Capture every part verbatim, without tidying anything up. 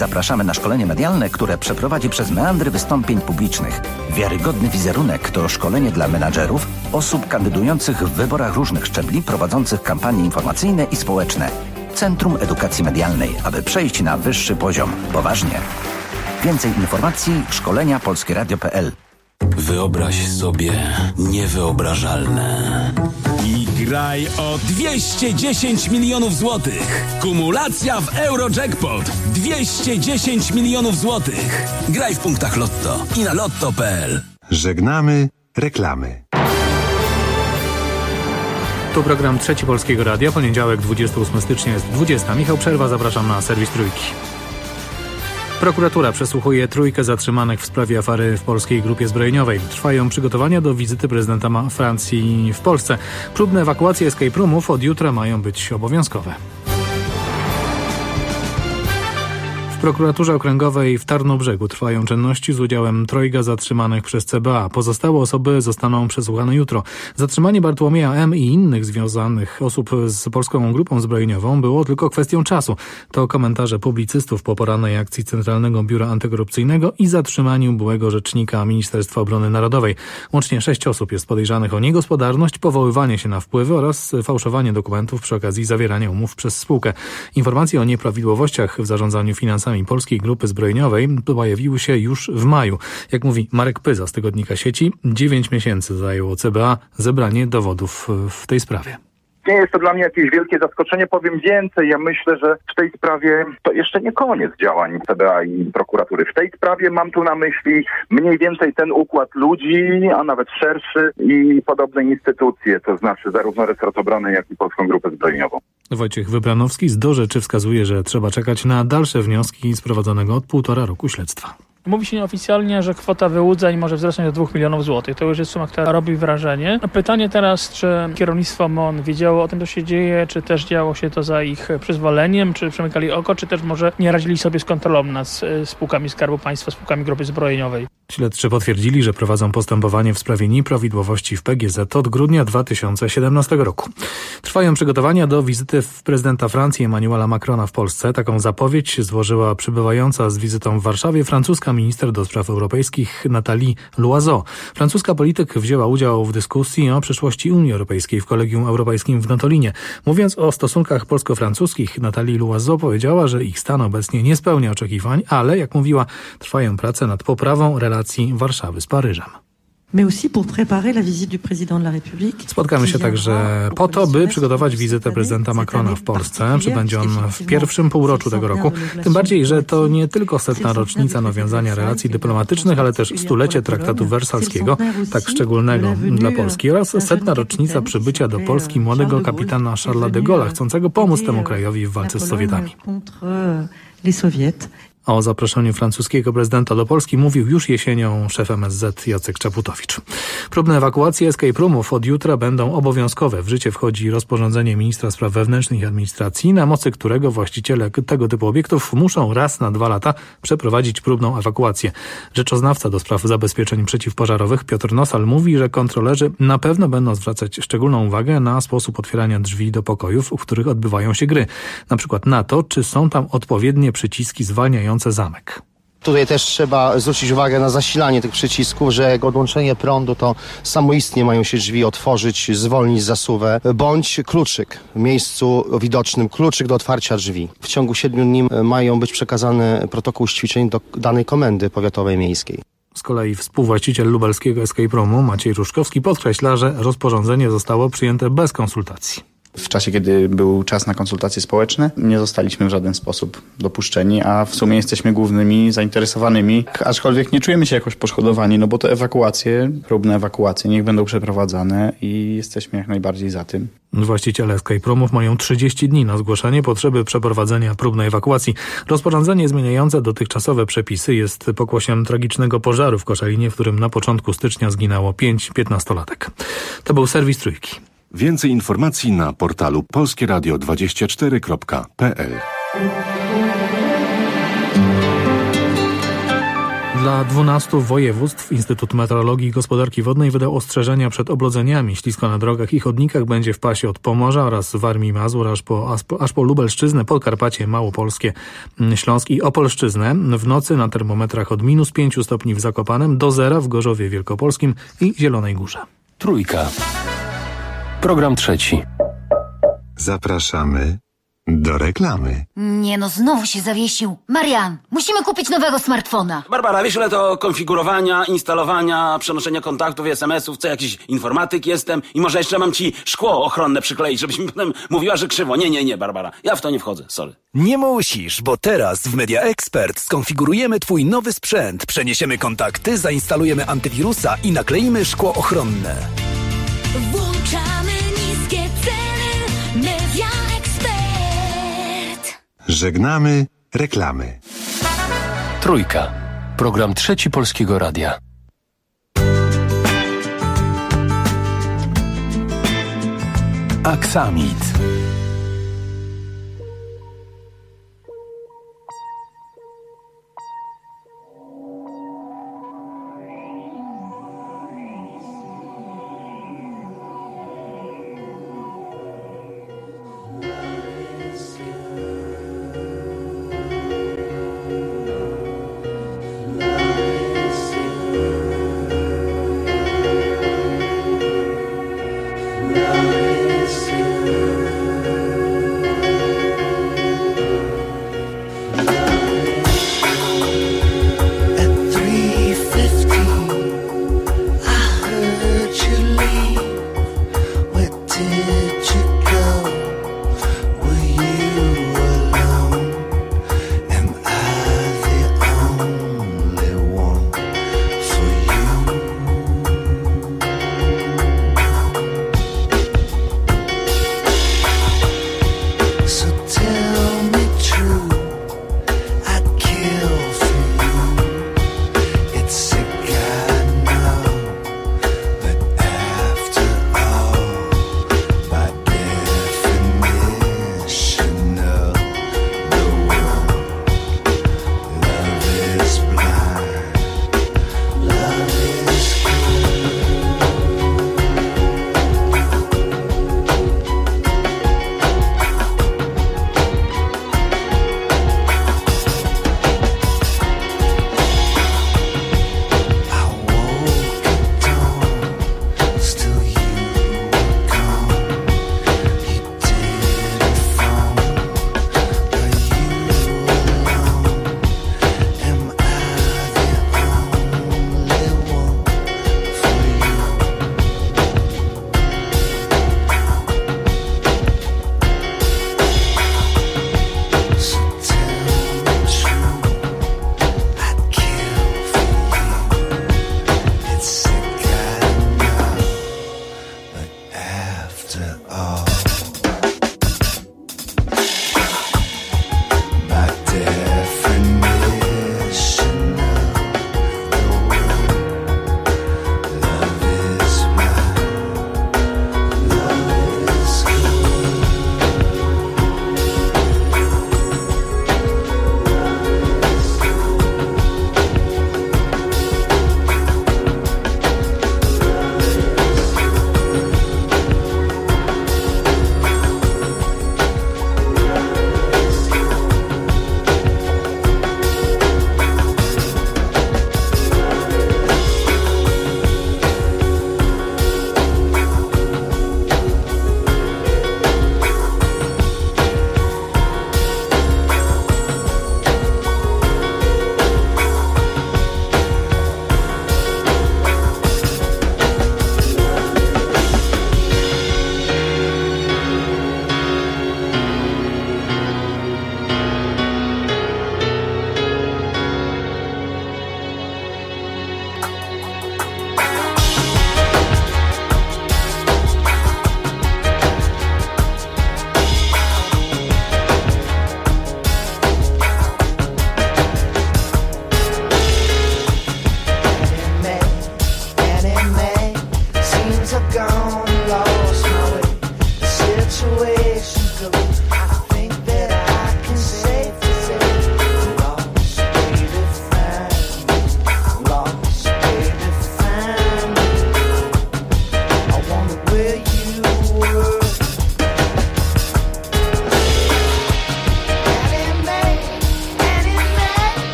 Zapraszamy na szkolenie medialne, które przeprowadzi przez meandry wystąpień publicznych. Wiarygodny wizerunek to szkolenie dla menadżerów, osób kandydujących w wyborach różnych szczebli, prowadzących kampanie informacyjne i społeczne. Centrum Edukacji Medialnej, aby przejść na wyższy poziom. Poważnie. Więcej informacji szkolenia polskie radio kropka p l. Wyobraź sobie niewyobrażalne. I graj o dwieście dziesięć milionów złotych. Kumulacja w Eurojackpot. dwieście dziesięć milionów złotych. Graj w punktach Lotto i na lotto kropka p l. Żegnamy reklamy. To program Trzeci Polskiego Radia. Poniedziałek, dwudziestego ósmego stycznia jest dwudziesta. Michał Przerwa, zapraszam na serwis Trójki. Prokuratura przesłuchuje trójkę zatrzymanych w sprawie afery w polskiej grupie zbrojeniowej. Trwają przygotowania do wizyty prezydenta Francji w Polsce. Próbne ewakuacje escape roomów od jutra mają być obowiązkowe. W prokuraturze okręgowej w Tarnobrzegu trwają czynności z udziałem trojga zatrzymanych przez C B A. Pozostałe osoby zostaną przesłuchane jutro. Zatrzymanie Bartłomieja M. i innych związanych osób z polską grupą zbrojeniową było tylko kwestią czasu. To komentarze publicystów po porannej akcji Centralnego Biura Antykorupcyjnego i zatrzymaniu byłego rzecznika Ministerstwa Obrony Narodowej. Łącznie sześć osób jest podejrzanych o niegospodarność, powoływanie się na wpływy oraz fałszowanie dokumentów przy okazji zawierania umów przez spółkę. Informacje o nieprawidłowościach w zarządzaniu finansami polskiej grupy zbrojeniowej pojawiły się już w maju. Jak mówi Marek Pyza z tygodnika Sieci, dziewięć miesięcy zajęło C B A zebranie dowodów w tej sprawie. Nie jest to dla mnie jakieś wielkie zaskoczenie, powiem więcej. Ja myślę, że w tej sprawie to jeszcze nie koniec działań C B A i prokuratury. W tej sprawie mam tu na myśli mniej więcej ten układ ludzi, a nawet szerszy i podobne instytucje, to znaczy zarówno resort obrony, jak i Polską Grupę Zbrojeniową. Wojciech Wybranowski z Do Rzeczy wskazuje, że trzeba czekać na dalsze wnioski z prowadzonego od półtora roku śledztwa. Mówi się nieoficjalnie, że kwota wyłudzeń może wzrosnąć do dwóch milionów złotych. To już jest suma, która robi wrażenie. Pytanie teraz, czy kierownictwo M O N wiedziało o tym, co się dzieje, czy też działo się to za ich przyzwoleniem, czy przymykali oko, czy też może nie radzili sobie z kontrolą nad spółkami Skarbu Państwa, spółkami grupy zbrojeniowej. Śledczy potwierdzili, że prowadzą postępowanie w sprawie nieprawidłowości w P G Z od grudnia dwa tysiące siedemnastego roku. Trwają przygotowania do wizyty prezydenta Francji Emmanuela Macrona w Polsce. Taką zapowiedź złożyła przybywająca z wizytą w Warszawie francuska minister do spraw europejskich Nathalie Loiseau. Francuska polityk wzięła udział w dyskusji o przyszłości Unii Europejskiej w Kolegium Europejskim w Notolinie. Mówiąc o stosunkach polsko-francuskich, Nathalie Loiseau powiedziała, że ich stan obecnie nie spełnia oczekiwań, ale, jak mówiła, trwają prace nad poprawą relacji Warszawy z Paryżem. Spotkamy się także po to, by przygotować wizytę prezydenta Macrona w Polsce. Przybędzie on w pierwszym półroczu tego roku. Tym bardziej, że to nie tylko setna rocznica nawiązania relacji dyplomatycznych, ale też stulecie traktatu wersalskiego, tak szczególnego dla Polski, oraz setna rocznica przybycia do Polski młodego kapitana Charlesa de Gaulle'a, chcącego pomóc temu krajowi w walce z Sowietami. O zaproszeniu francuskiego prezydenta do Polski mówił już jesienią szef M S Z Jacek Czaputowicz. Próbne ewakuacje escape roomów od jutra będą obowiązkowe. W życie wchodzi rozporządzenie ministra spraw wewnętrznych i administracji, na mocy którego właściciele tego typu obiektów muszą raz na dwa lata przeprowadzić próbną ewakuację. Rzeczoznawca do spraw zabezpieczeń przeciwpożarowych Piotr Nosal mówi, że kontrolerzy na pewno będą zwracać szczególną uwagę na sposób otwierania drzwi do pokojów, w których odbywają się gry. Na przykład na to, czy są tam odpowiednie przyciski zwalniające zamek. Tutaj też trzeba zwrócić uwagę na zasilanie tych przycisków, że jak odłączenie prądu, to samoistnie mają się drzwi otworzyć, zwolnić zasuwę, bądź kluczyk w miejscu widocznym, kluczyk do otwarcia drzwi. W ciągu siedmiu dni mają być przekazane protokół ćwiczeń do danej komendy powiatowej miejskiej. Z kolei współwłaściciel lubelskiego escape roomu Maciej Ruszkowski podkreśla, że rozporządzenie zostało przyjęte bez konsultacji. W czasie, kiedy był czas na konsultacje społeczne, nie zostaliśmy w żaden sposób dopuszczeni, a w sumie jesteśmy głównymi zainteresowanymi, aczkolwiek nie czujemy się jakoś poszkodowani, no bo te ewakuacje, próbne ewakuacje niech będą przeprowadzane i jesteśmy jak najbardziej za tym. Właściciele escape roomów mają trzydzieści dni na zgłoszenie potrzeby przeprowadzenia próbnej ewakuacji. Rozporządzenie zmieniające dotychczasowe przepisy jest pokłosiem tragicznego pożaru w Koszalinie, w którym na początku stycznia zginęło pięć piętnastolatek. To był serwis Trójki. Więcej informacji na portalu polskie radio dwadzieścia cztery kropka p l. Dla dwunastu województw Instytut Meteorologii i Gospodarki Wodnej wydał ostrzeżenia przed oblodzeniami. Ślisko na drogach i chodnikach będzie w pasie od Pomorza oraz Warmii i Mazur aż po, aż po Lubelszczyznę, Podkarpacie, Małopolskie, Śląsk i Opolszczyznę. W nocy na termometrach od minus pięciu stopni w Zakopanem do zera w Gorzowie Wielkopolskim i Zielonej Górze. Trójka. Program trzeci. Zapraszamy do reklamy. Nie no, znowu się zawiesił. Marian, musimy kupić nowego smartfona. Barbara, wiesz ile to konfigurowania, instalowania, przenoszenia kontaktów i es em esów, co jakiś informatyk jestem i może jeszcze mam ci szkło ochronne przykleić, żebyś mi potem mówiła, że krzywo. Nie, nie, nie, Barbara, ja w to nie wchodzę, sorry. Nie musisz, bo teraz w Media Expert skonfigurujemy twój nowy sprzęt, przeniesiemy kontakty, zainstalujemy antywirusa i nakleimy szkło ochronne. Włączamy niskie ceny. Media Expert. Żegnamy reklamy. Trójka. Program trzeci Polskiego Radia. Aksamit.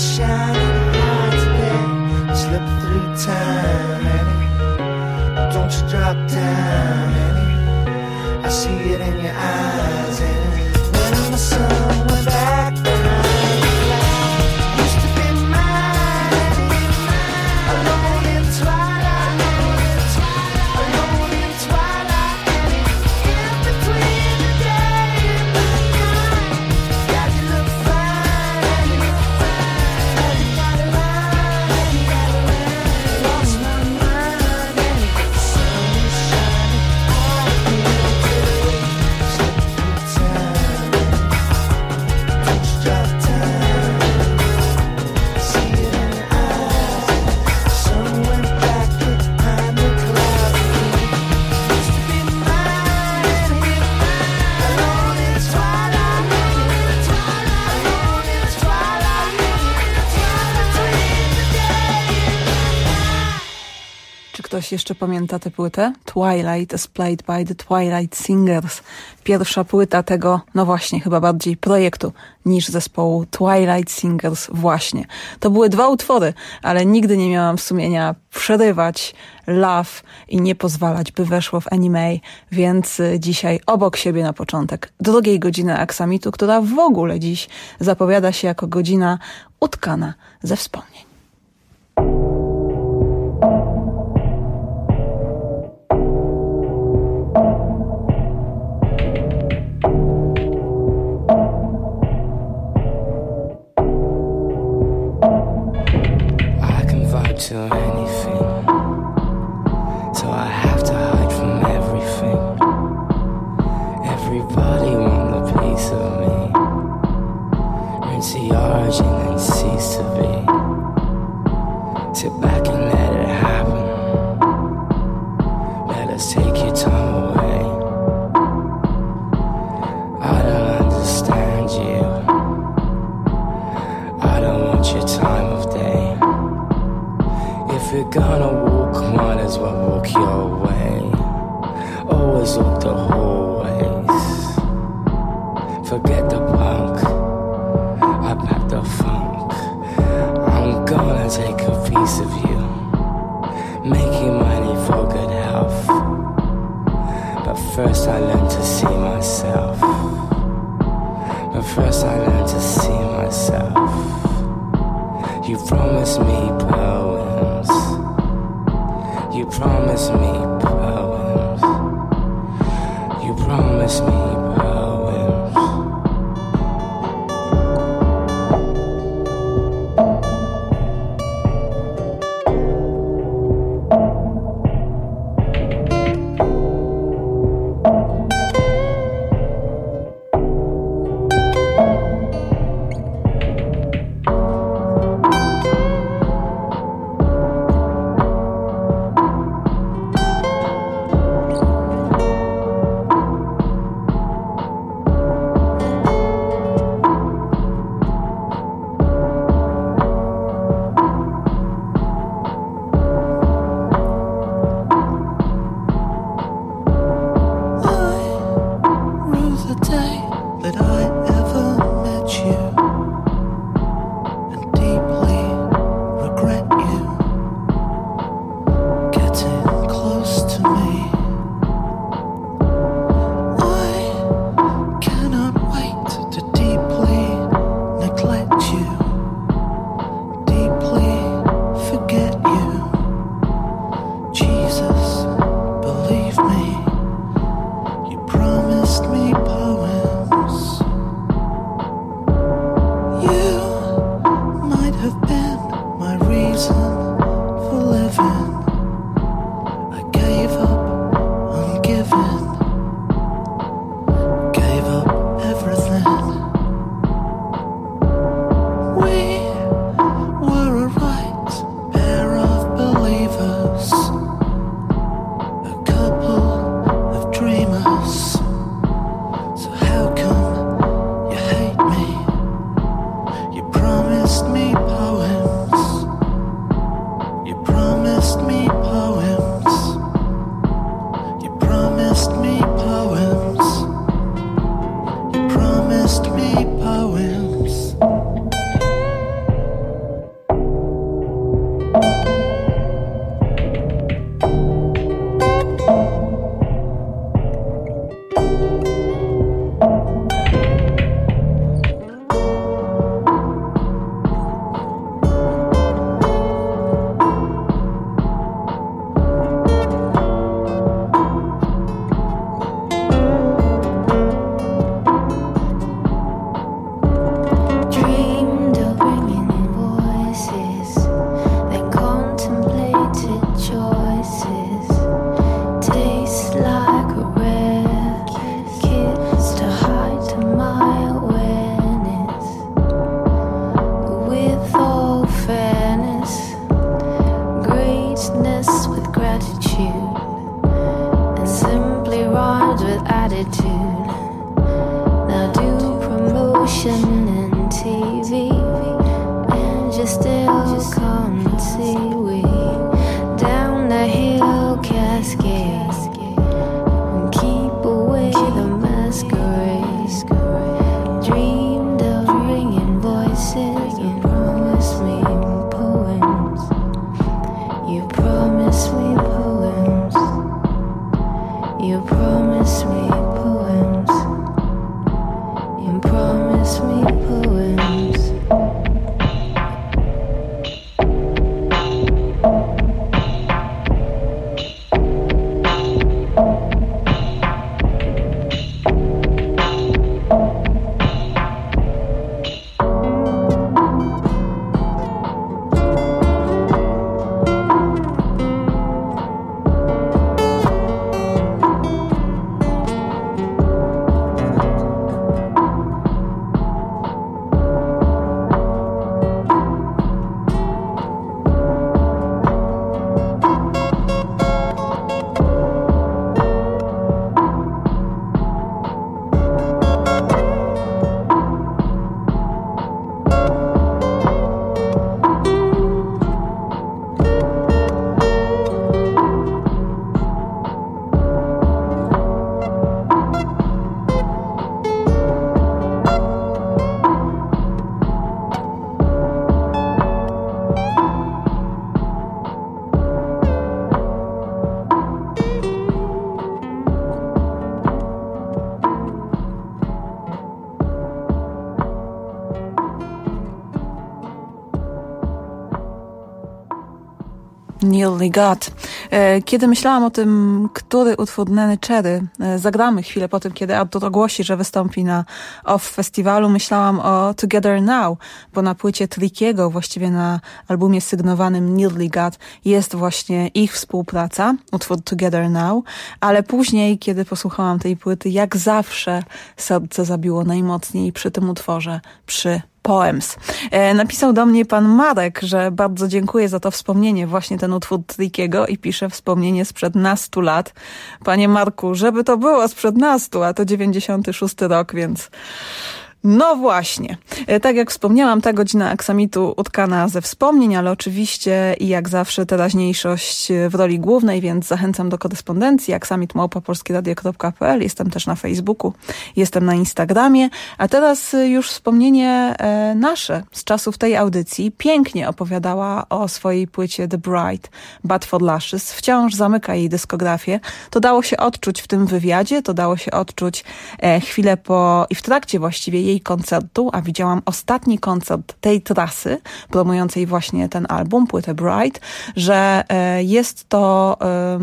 is shining hard today. Slip through time, Annie. Don't you drop down, Annie. I see it in your eyes, Annie. When the sun went back behind the cloud, used to be mine, Annie. Alone in twilight, Annie. Alone in twilight, Annie. In between the day and the night. God, you look fine, Annie. Fine. You got a line, Annie. Got a line. Lost my mind, Annie. The sun is shining hard today. Slip through time, don't you drop down. See it in your eyes. The sun went back behind the clouds. Used to be mine, Annie. Alone in twilight, Annie. Alone in twilight, Annie. Between the day and the night. Czy ktoś jeszcze pamięta tę płytę? Twilight is played by the Twilight Singers. Pierwsza płyta tego, no właśnie, chyba bardziej projektu niż zespołu Twilight Singers właśnie. To były dwa utwory, ale nigdy nie miałam sumienia przerywać Love i nie pozwalać, by weszło w Anime, więc y, dzisiaj obok siebie na początek drugiej godziny Aksamitu, która w ogóle dziś zapowiada się jako godzina utkana ze wspomnień. I can vibe to anything, so I have to hide from everything. Everybody want a piece of me. Rinse the origin and cease to be. Sit back and let it happen. Let us take your time away. I don't understand you. I don't want your time of day. If you're gonna walk, might as well walk your way. Always walk the hallways. Forget the punk, I pack the funk. I'm gonna take a piece of you, making money for good health. But first I learned to see myself. But first I learned to see myself. You promised me poems. You promised me poems. You promised me poems. Nearly God. Kiedy myślałam o tym, który utwór Nenny Cherry zagramy chwilę po tym, kiedy Artur ogłosi, że wystąpi na Off Festiwalu, myślałam o Together Now, bo na płycie Trickiego, właściwie na albumie sygnowanym Nearly God, jest właśnie ich współpraca, utwór Together Now, ale później, kiedy posłuchałam tej płyty, jak zawsze serce zabiło najmocniej przy tym utworze, przy Poems. E, napisał do mnie pan Marek, że bardzo dziękuję za to wspomnienie, właśnie ten utwór Trickiego, i pisze wspomnienie sprzed nastu lat. Panie Marku, żeby to było sprzed nastu, a to dziewięćdziesiąty szósty rok, więc no właśnie. Tak jak wspomniałam, ta godzina Aksamitu utkana ze wspomnień, ale oczywiście i jak zawsze teraźniejszość w roli głównej, więc zachęcam do korespondencji aksamit małpa polskieradio kropka p l. Jestem też na Facebooku, jestem na Instagramie, a teraz już wspomnienie nasze z czasów tej audycji. Pięknie opowiadała o swojej płycie The Bride, Bad for Lashes. Wciąż zamyka jej dyskografię. To dało się odczuć w tym wywiadzie, to dało się odczuć chwilę po i w trakcie właściwie jej jej koncertu, a widziałam ostatni koncert tej trasy, promującej właśnie ten album, płytę Bride, że e, jest to e,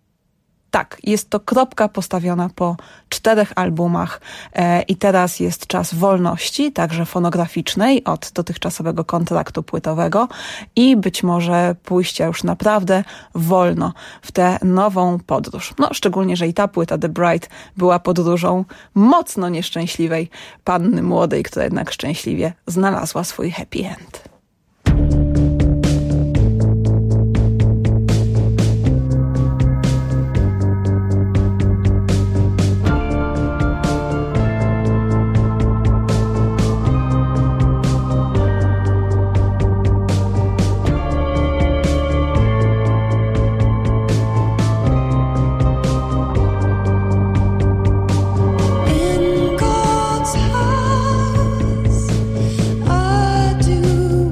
tak, jest to kropka postawiona po czterech albumach e, i teraz jest czas wolności, także fonograficznej od dotychczasowego kontraktu płytowego i być może pójścia już naprawdę wolno w tę nową podróż. No, szczególnie, że i ta płyta The Bride była podróżą mocno nieszczęśliwej panny młodej, która jednak szczęśliwie znalazła swój happy end. I do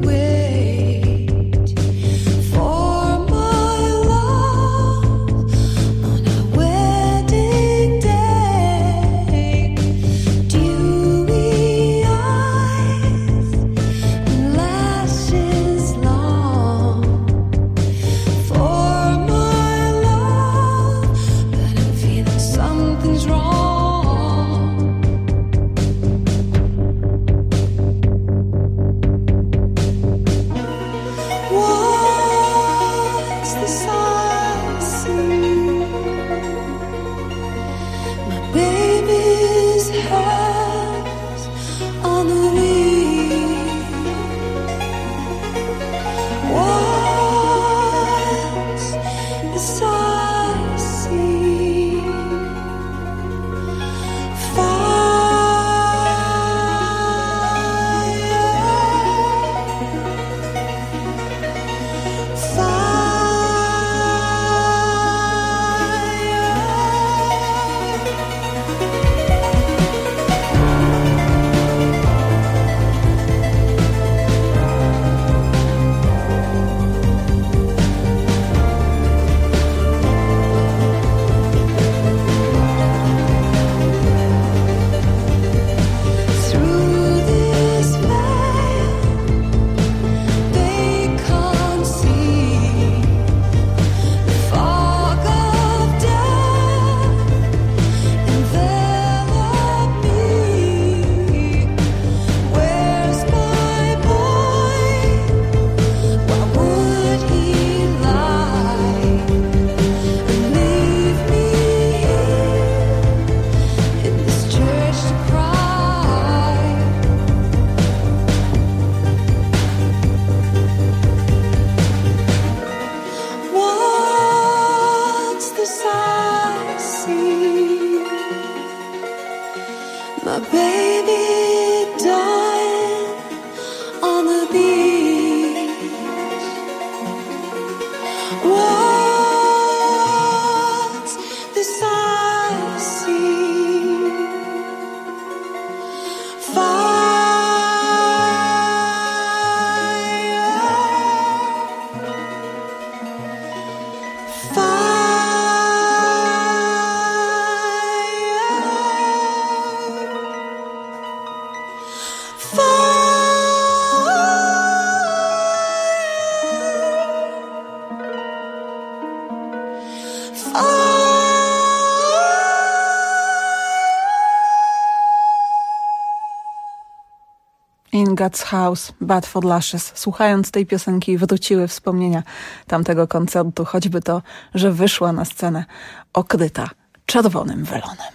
God's House, Bad for Lashes. Słuchając tej piosenki wróciły wspomnienia tamtego koncertu, choćby to, że wyszła na scenę okryta czerwonym welonem.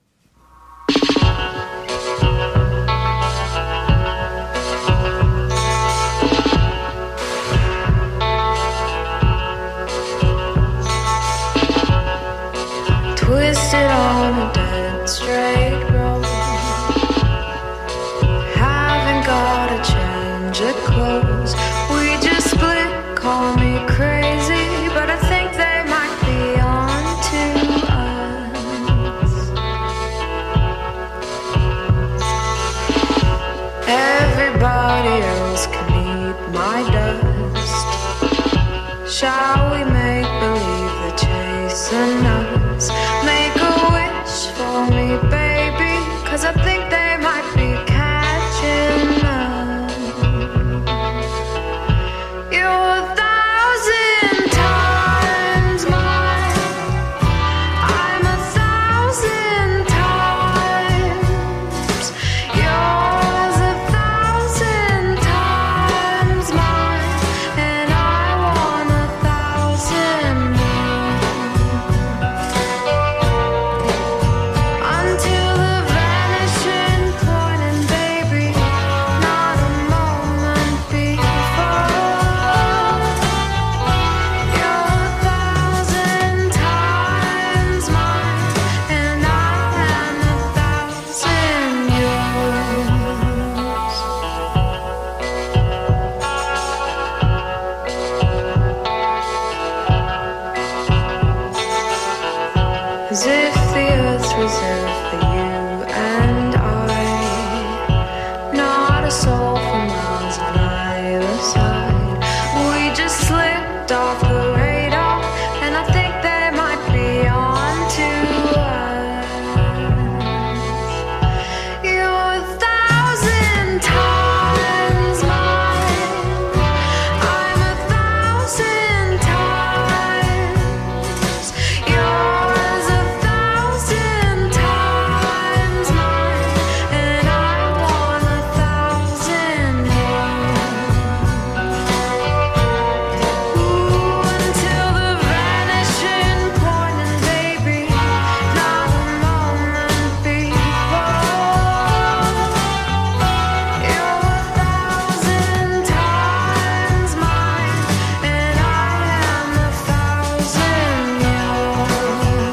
Twisted on a dead straight road, haven't got a change of clothes. We just split, call me crazy, but I think they might be on to us. Everybody else can eat my dust. Shall we make believe they're chasing us? Make a wish for me, baby, 'cause I think they might be catching us. You're a thousand times mine, I'm a thousand times yours, a thousand times mine, and I want a thousand more. Until the vanishing point, and baby, not a moment before. You're a thousand times mine, and I am a thousand yours. As if the earth's reserved for you and I, not a soul for miles on either side. We just slipped off the radar, and I think they might be on to us. You're a thousand times mine, I'm a thousand times yours, a thousand times mine, and I want a thousand more. Ooh, until the vanishing point, and baby, not a moment before. You're a thousand times mine, and I am a thousand yours.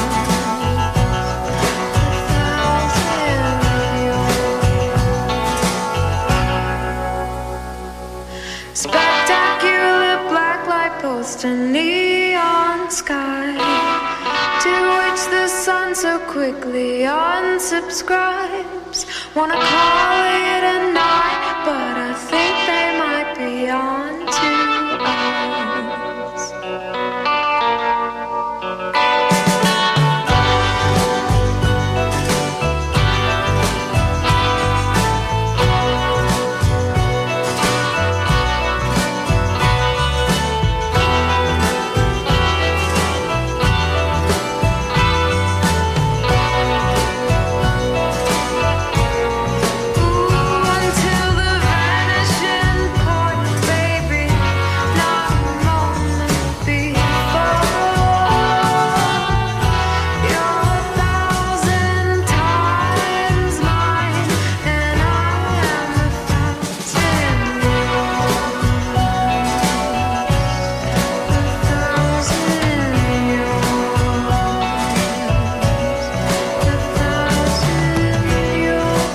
Spectacular black light post and neon sky, to which the sun so quickly unsubscribes. Wanna call it a night, but I think they might be on to us. Until the vanishing point, baby, not a moment before. You're a thousand times mine, and I am a thousand yours. A thousand yours. A thousand yours.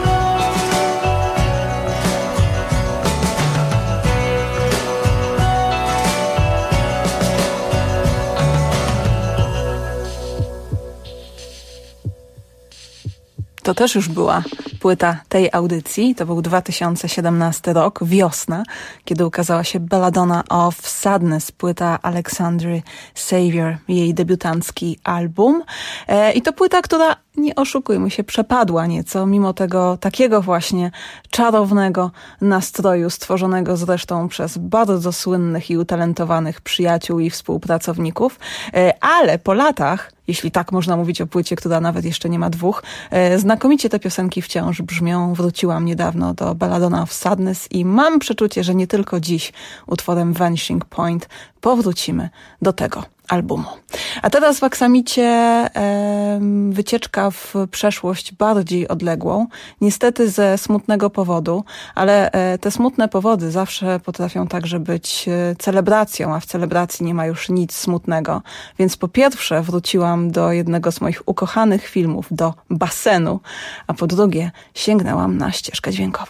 To też już była płyta tej audycji. To był dwa tysiące siedemnasty rok, wiosna, kiedy ukazała się Belladonna of Sadness, płyta Alexandry Savior, jej debiutancki album. E, I to płyta, która, nie oszukujmy się, przepadła nieco, mimo tego takiego właśnie czarownego nastroju, stworzonego zresztą przez bardzo słynnych i utalentowanych przyjaciół i współpracowników. E, ale po latach jeśli tak można mówić o płycie, która nawet jeszcze nie ma dwóch. Znakomicie te piosenki wciąż brzmią. Wróciłam niedawno do Belladonna of Sadness i mam przeczucie, że nie tylko dziś utworem Vanishing Point powrócimy do tego albumu. A teraz w aksamicie e, wycieczka w przeszłość bardziej odległą, niestety ze smutnego powodu, ale e, te smutne powody zawsze potrafią także być e, celebracją, a w celebracji nie ma już nic smutnego. Więc po pierwsze wróciłam do jednego z moich ukochanych filmów, do basenu, a po drugie sięgnęłam na ścieżkę dźwiękową.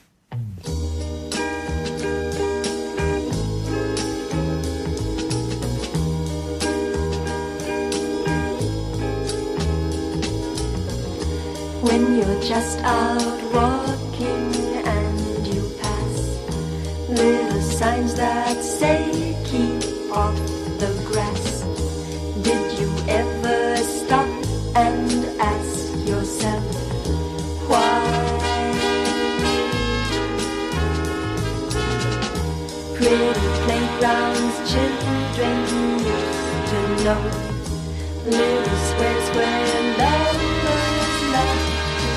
When you're just out walking and you pass little signs that say keep off the grass. Did you ever stop and ask yourself why? Pretty playgrounds children used to know, little squares where lovers love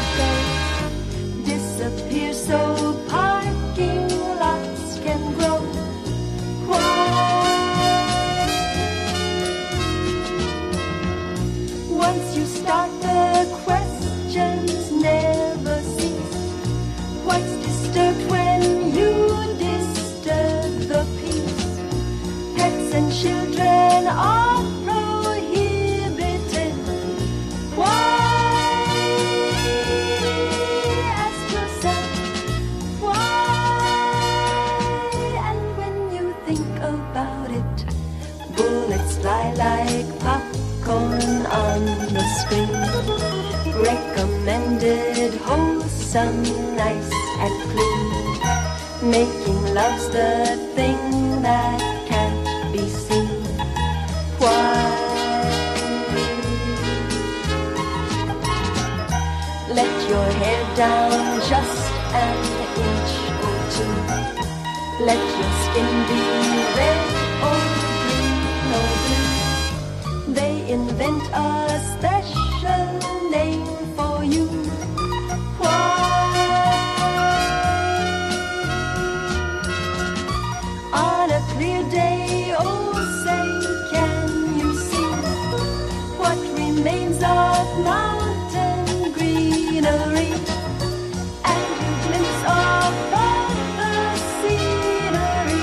disappear so parking lots can grow. Why? Once you start, the questions never cease. What's disturbed when you disturb the peace? Pets and children are prohibited. Why? Fly like popcorn on the screen. Recommended wholesome, nice and clean. Making love's the thing that can't be seen. Why? Let your hair down just an inch or two. Let your skin be red or green or blue. They invent a special name for you. Why? On a clear day, oh say, can you see what remains of mountain greenery? And you glimpse of other scenery.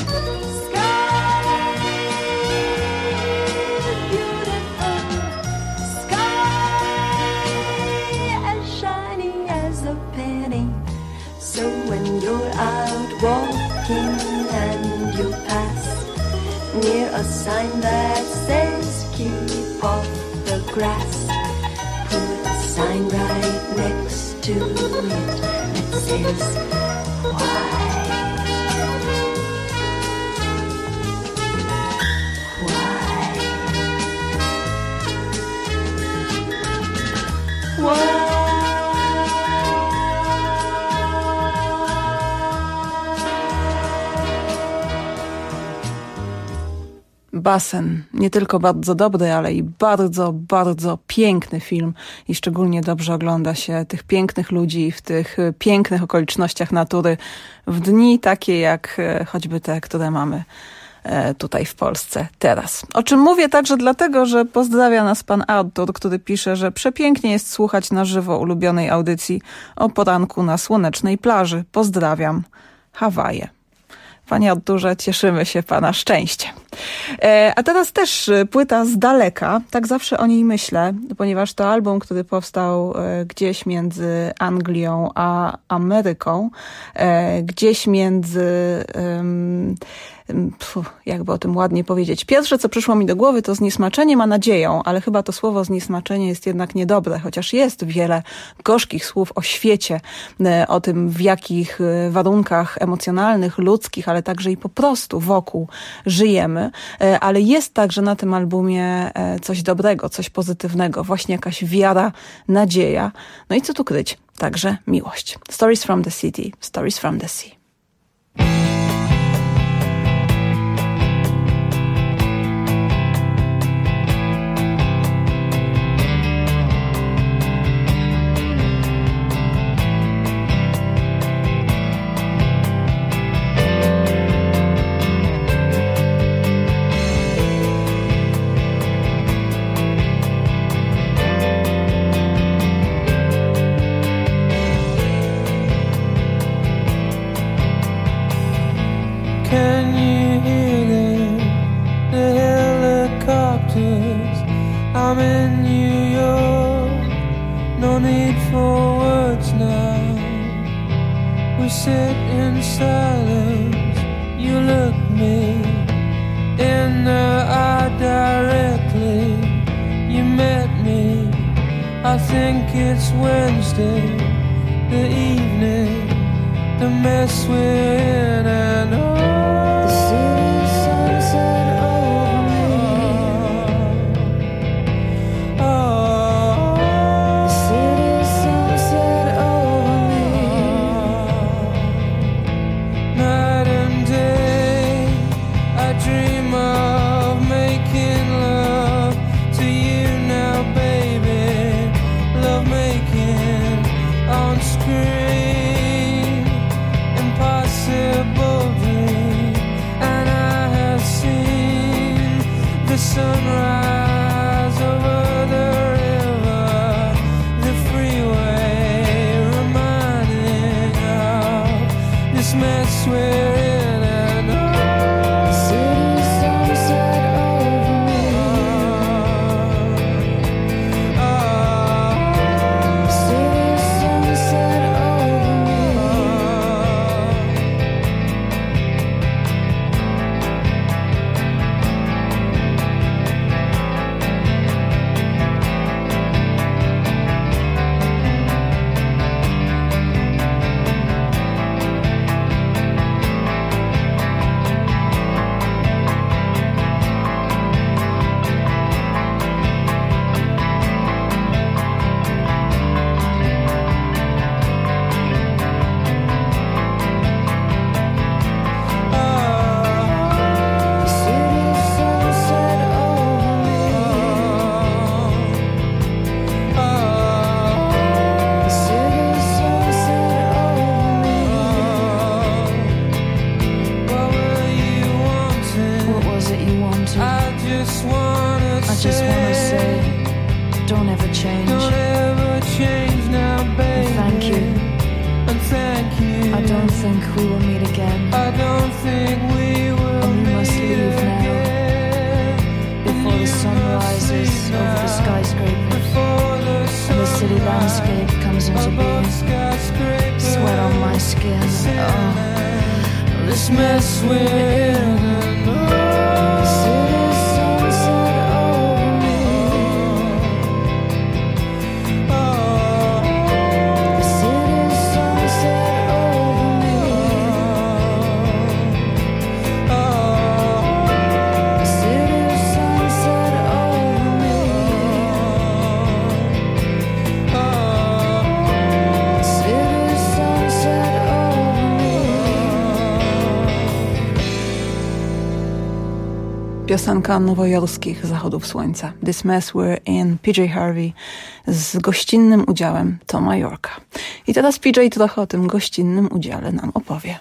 Sky, beautiful sky, as shiny as a penny. So when you're out walking and you pass near a sign that says keep off the grass, put a sign right next to it that says why. Why? Why? Basen. Nie tylko bardzo dobry, ale i bardzo, bardzo piękny film i szczególnie dobrze ogląda się tych pięknych ludzi w tych pięknych okolicznościach natury w dni takie jak choćby te, które mamy tutaj w Polsce teraz. O czym mówię także dlatego, że pozdrawia nas pan Artur, który pisze, że przepięknie jest słuchać na żywo ulubionej audycji o poranku na słonecznej plaży. Pozdrawiam. Hawaje. Panie Arturze, cieszymy się pana szczęście. E, a teraz też płyta z daleka, tak zawsze o niej myślę, ponieważ to album, który powstał e, gdzieś między Anglią a Ameryką, e, gdzieś między... Um, Puf, jakby o tym ładnie powiedzieć. Pierwsze, co przyszło mi do głowy, to zniesmaczenie ma nadzieją, ale chyba to słowo zniesmaczenie jest jednak niedobre, chociaż jest wiele gorzkich słów o świecie, o tym, w jakich warunkach emocjonalnych, ludzkich, ale także i po prostu wokół żyjemy. Ale jest także na tym albumie coś dobrego, coś pozytywnego, właśnie jakaś wiara, nadzieja. No i co tu kryć? Także miłość. Stories from the City, Stories from the Sea. I'm in New York, no need for words now. We sit in silence, you look me in the eye directly. You met me, I think it's Wednesday, the evening, the mess we're in, and oh, the city sunset over me. Oh, the city sunset over me. Night and day, I dream of making love to you now, baby. Love making on screen, impossible dream. And I have seen the sunrise over the river, the freeway, reminding of this mess we're in, and oh, the city sunset over me. Oh, the city sunset over me. Piosenka nowojorskich zachodów słońca. This Mess We're In, P J Harvey z gościnnym udziałem Toma Yorka. I teraz P J trochę o tym gościnnym udziale nam opowie.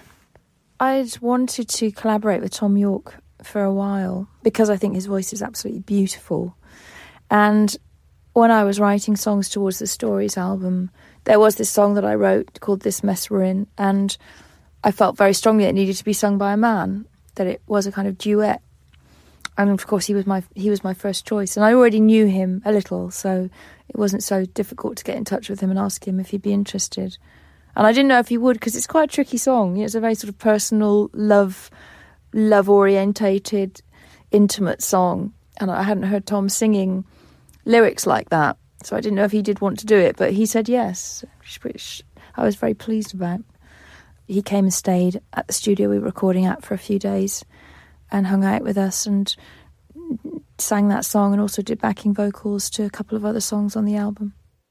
I'd wanted to collaborate with Tom York for a while because I think his voice is absolutely beautiful. And when I was writing songs towards the Stories album, there was this song that I wrote called This Mess We're In, and I felt very strongly it needed to be sung by a man, that it was a kind of duet. And of course, he was my he was my first choice, and I already knew him a little, so it wasn't so difficult to get in touch with him and ask him if he'd be interested. And I didn't know if he would, because it's quite a tricky song. You know, it's a very sort of personal, love, love-orientated, intimate song, and I hadn't heard Tom singing lyrics like that, so I didn't know if he did want to do it. But he said yes, which I was very pleased about. He came and stayed at the studio we were recording at for a few days, and hung out with us and sang that song, and also did backing vocals to a couple of other songs on the album.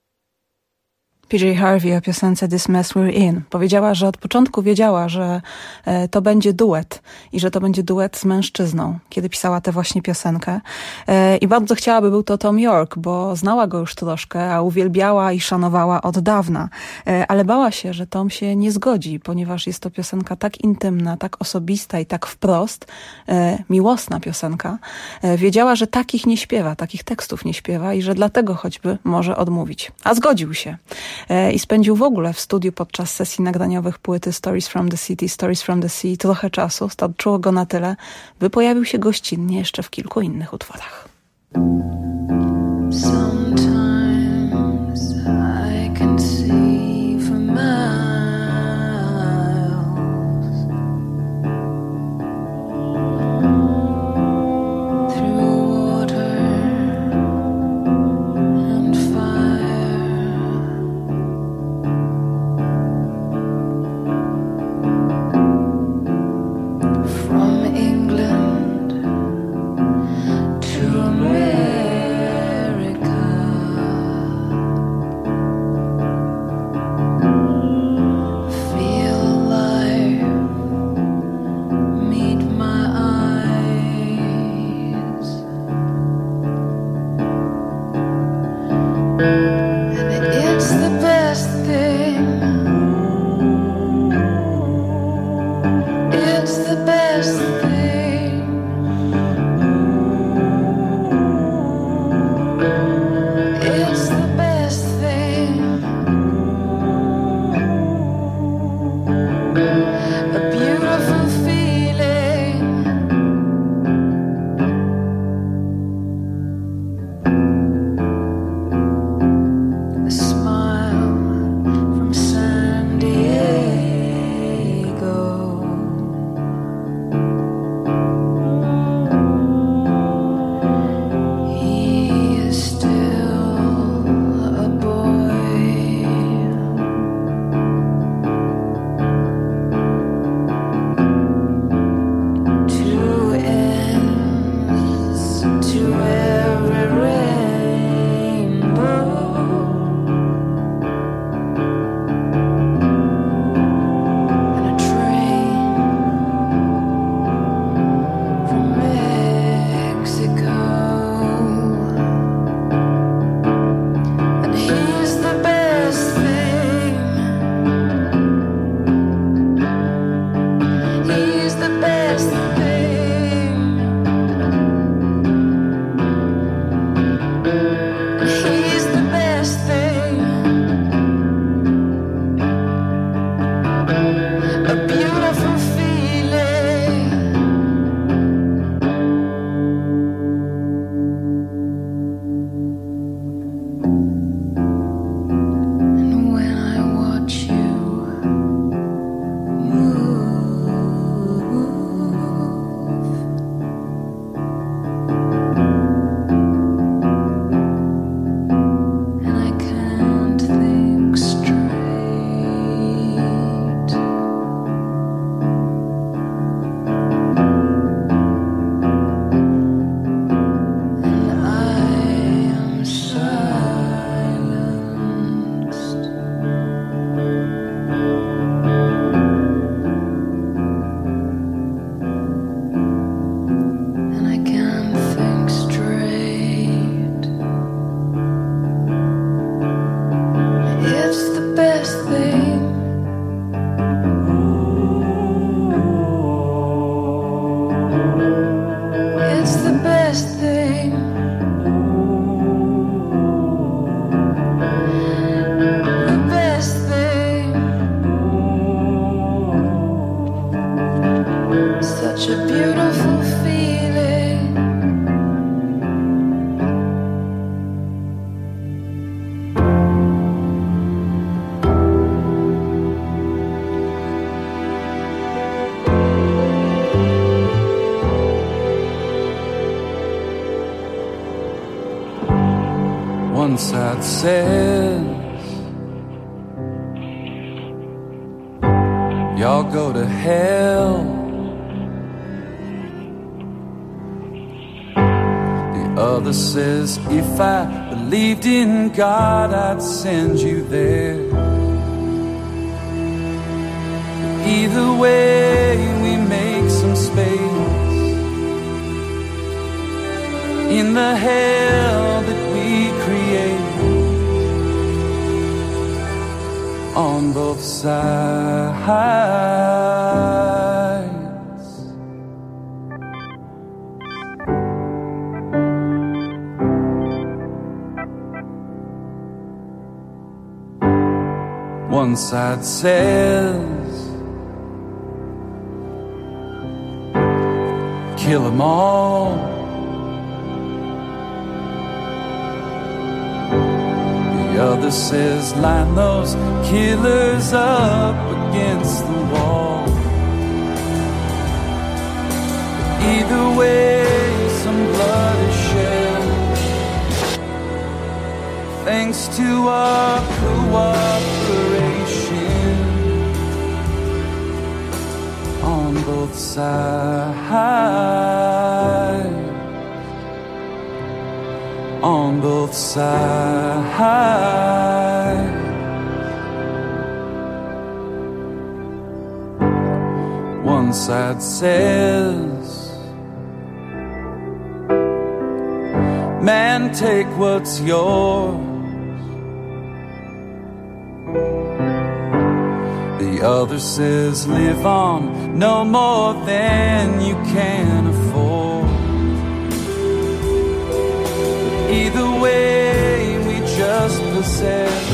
P J Harvey o piosence This Mess We're In. Powiedziała, że od początku wiedziała, że e, to będzie duet i że to będzie duet z mężczyzną, kiedy pisała tę właśnie piosenkę. E, I bardzo chciałaby był to Tom York, bo znała go już troszkę, a uwielbiała i szanowała od dawna. E, ale bała się, że Tom się nie zgodzi, ponieważ jest to piosenka tak intymna, tak osobista i tak wprost, e, miłosna piosenka. E, wiedziała, że takich nie śpiewa, takich tekstów nie śpiewa i że dlatego choćby może odmówić. A zgodził się. I spędził w ogóle w studiu podczas sesji nagraniowych płyty Stories from the City, Stories from the Sea trochę czasu. Starczyło go na tyle, by pojawił się gościnnie jeszcze w kilku innych utworach. One side says y'all go to hell. The other says if I believed in God, I'd send you there. Either way, we make some space in the hell that we create. On both sides. One side says kill them all. The other says line those killers up against the wall. Either way, some blood is shed, thanks to our cooperation on both sides. On both sides. One side says, man, take what's yours. The other says, live on no more than you can afford. Either way, we just possess,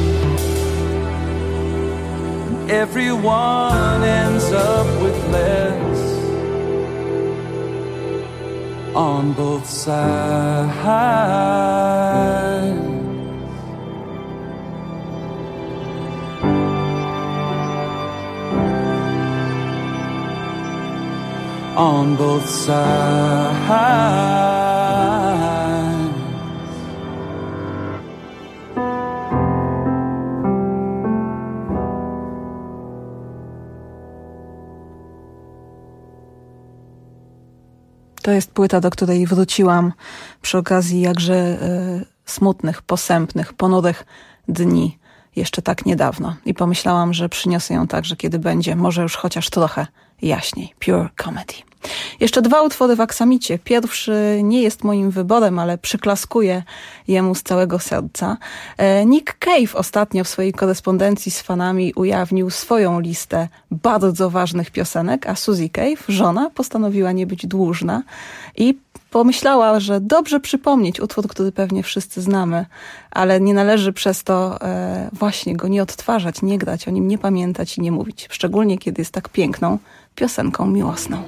and everyone ends up with less. On both sides. On both sides. To jest płyta, do której wróciłam przy okazji jakże y, smutnych, posępnych, ponurych dni jeszcze tak niedawno. I pomyślałam, że przyniosę ją także, kiedy będzie może już chociaż trochę jaśniej. Pure Comedy. Jeszcze dwa utwory w aksamicie. Pierwszy nie jest moim wyborem, ale przyklaskuję jemu z całego serca. Nick Cave ostatnio w swojej korespondencji z fanami ujawnił swoją listę bardzo ważnych piosenek, a Suzy Cave, żona, postanowiła nie być dłużna i pomyślała, że dobrze przypomnieć utwór, który pewnie wszyscy znamy, ale nie należy przez to e, właśnie go nie odtwarzać, nie grać, o nim nie pamiętać i nie mówić. Szczególnie, kiedy jest tak piękną piosenką miłosną.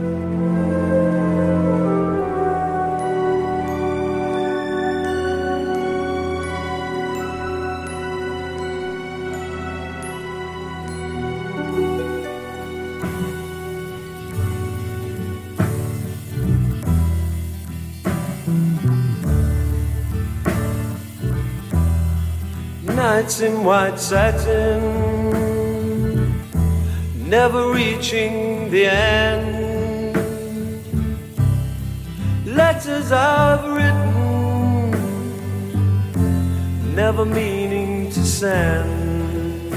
Nights in white satin, never reaching the end. Letters I've written, never meaning to send.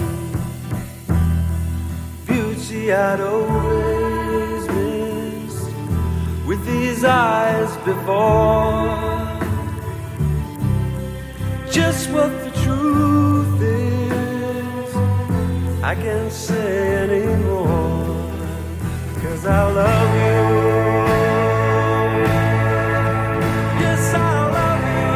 Beauty I'd always missed with these eyes before. Just what the truth is, I can't say anymore, 'cause I love you. Yes, I love you.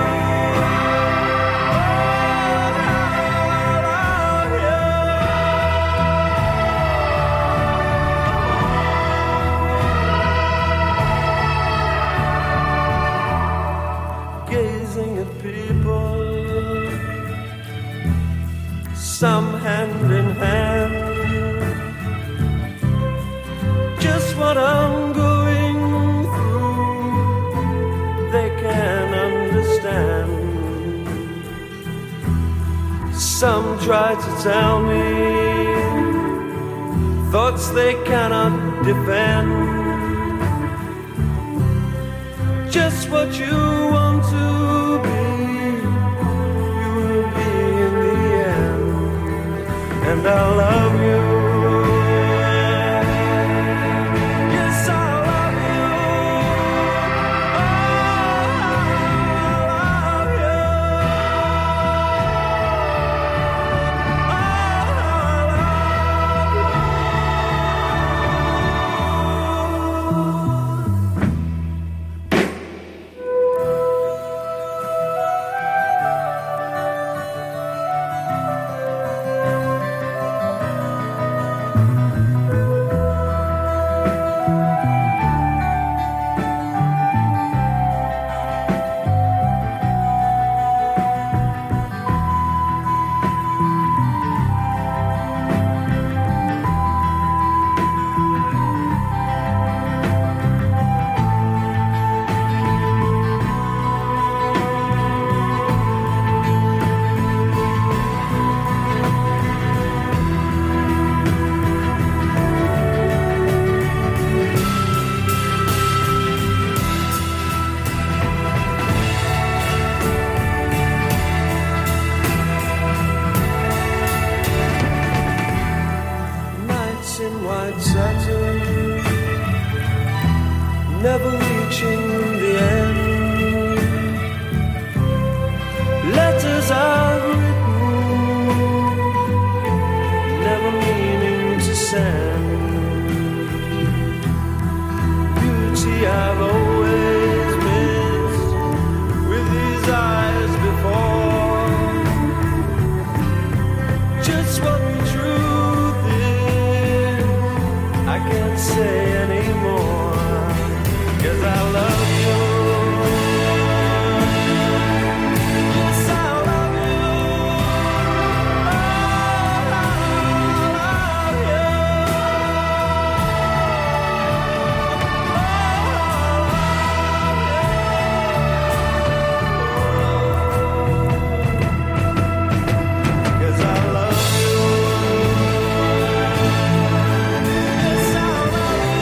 Oh, I love you. Gazing at people, some hand in hand, just what I'm going through, they can understand. Some try to tell me thoughts they cannot defend. Just what you want to be, you will be in the end. And I love you. Never reaching the end. Letters I've written, never meaning to send. Beauty I've always missed with these eyes before. Just what the truth is, I can't say anymore. 'Cause I love you. Yes, I love you. Oh, I love you. Oh, 'cause I love you. Yes, I love you.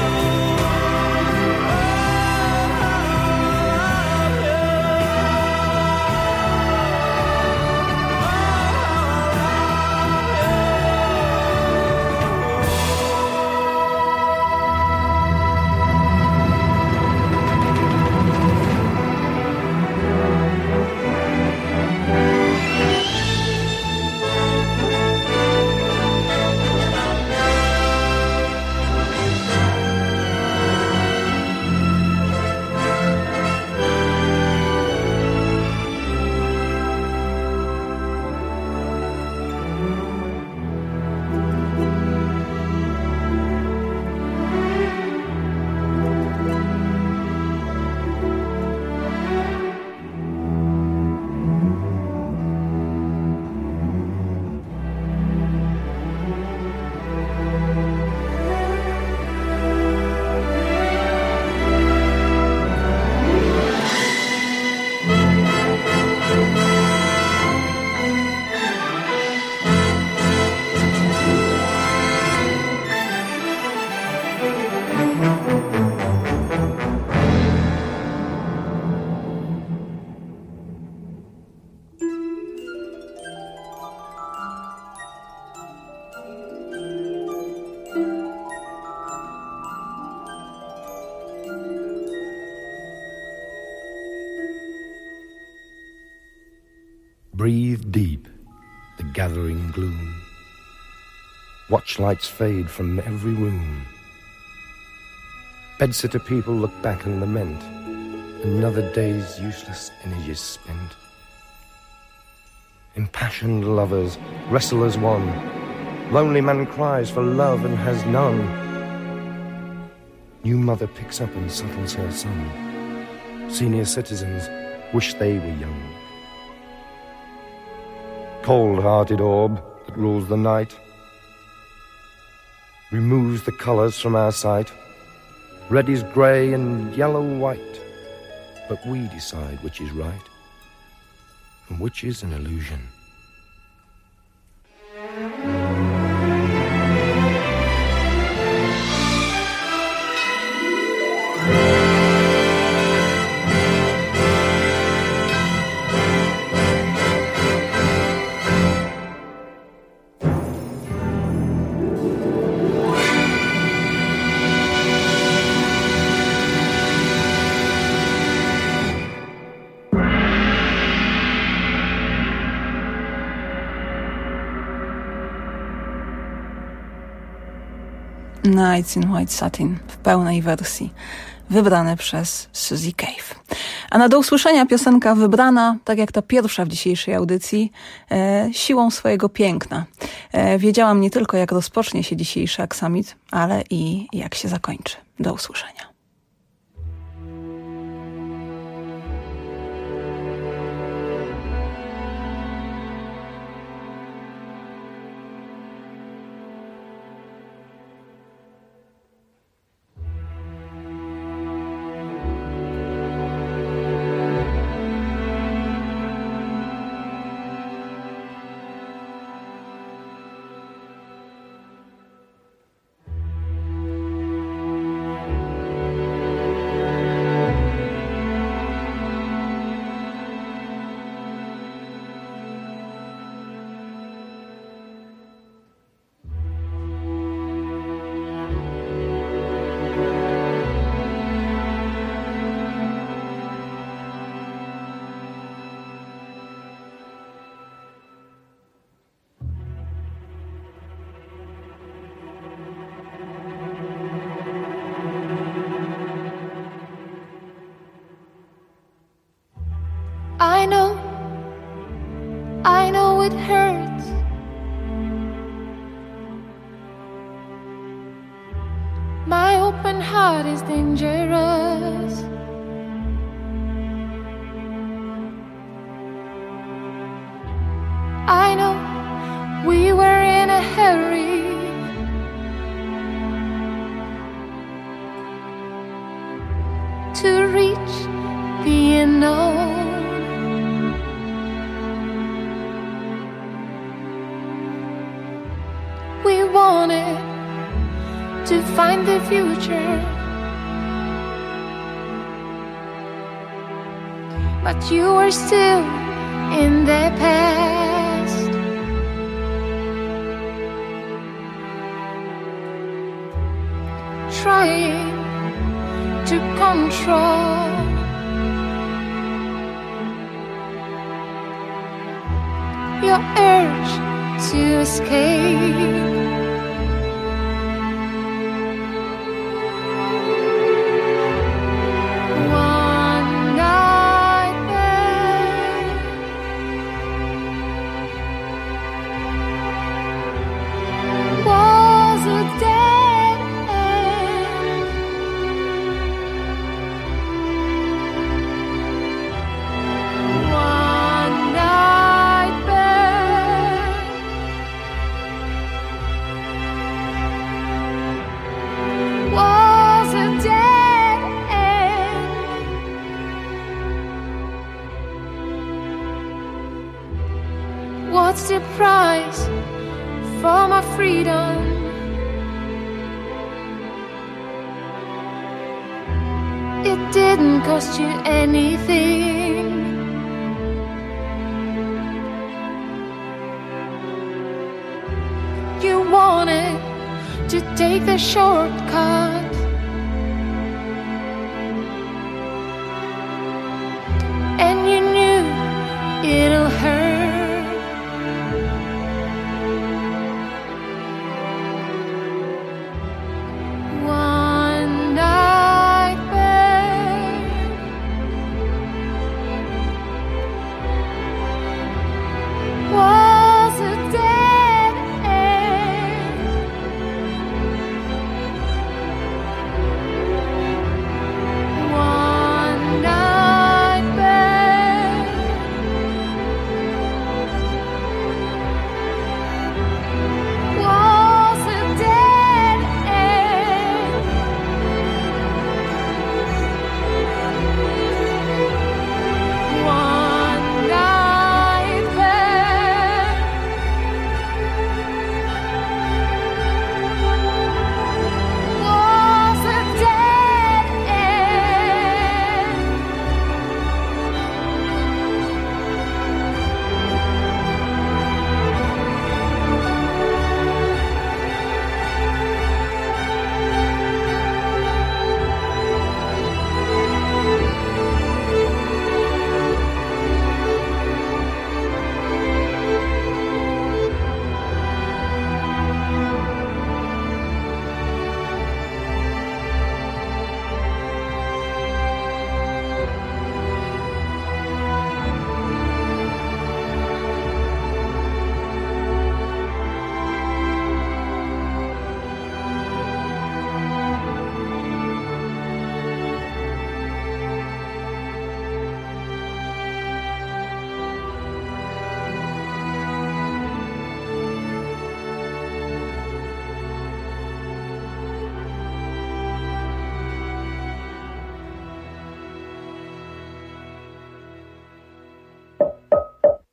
Breathe deep the gathering gloom. Watch lights fade from every room. Bedsitter people look back and lament. Another day's useless energies spent. Impassioned lovers wrestle as one. Lonely man cries for love and has none. New mother picks up and settles her son. Senior citizens wish they were young. Cold-hearted orb that rules the night removes the colours from our sight. Red is grey and yellow white, but we decide which is right and which is an illusion. Nights in White Satin w pełnej wersji, wybrane przez Suzy Cave. A na do usłyszenia piosenka wybrana, tak jak ta pierwsza w dzisiejszej audycji, e, siłą swojego piękna. E, wiedziałam nie tylko, jak rozpocznie się dzisiejszy Aksamit, ale i jak się zakończy. Do usłyszenia. I know, I know it hurts. My open heart is dangerous. I know we were in a hurry. To reach the unknown. We wanted to find the future, but you were still in the past. Trying to control your urge to escape. One night there, was a dead end. One night there, was a dead end. What's the price for my freedom? It didn't cost you anything. You wanted to take the shortcut, and you knew it'll hurt. One night there, was a dead end.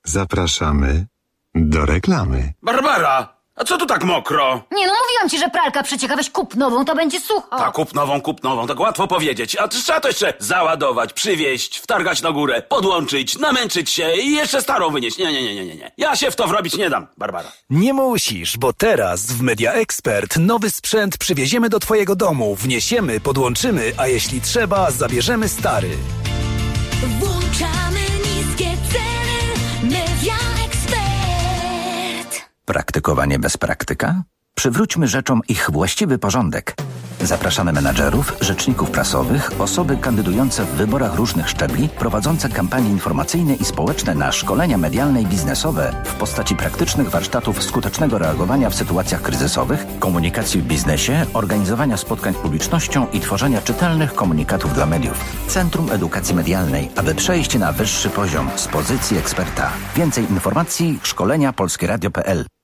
Zapraszamy do reklamy. Barbara, a co tu tak mokro? Nie no, mówiłam ci, że pralka przecieka, weź kup nową, to będzie sucho. Tak, kup nową, kup nową, tak łatwo powiedzieć. A trzeba to jeszcze załadować, przywieźć, wtargać na górę, podłączyć, namęczyć się i jeszcze starą wynieść. Nie, nie, nie, nie, nie, nie. Ja się w to wrobić nie dam, Barbara. Nie musisz, bo teraz w Media Expert nowy sprzęt przywieziemy do twojego domu, wniesiemy, podłączymy, a jeśli trzeba, zabierzemy stary. Włączamy niskie ceny. Media Expert. Praktykowanie bez praktyka? Przywróćmy rzeczom ich właściwy porządek. Zapraszamy menadżerów, rzeczników prasowych, osoby kandydujące w wyborach różnych szczebli, prowadzące kampanie informacyjne i społeczne na szkolenia medialne i biznesowe w postaci praktycznych warsztatów skutecznego reagowania w sytuacjach kryzysowych, komunikacji w biznesie, organizowania spotkań z publicznością i tworzenia czytelnych komunikatów dla mediów. Centrum Edukacji Medialnej, aby przejść na wyższy poziom z pozycji eksperta. Więcej informacji szkolenia polskieradio kropka p l.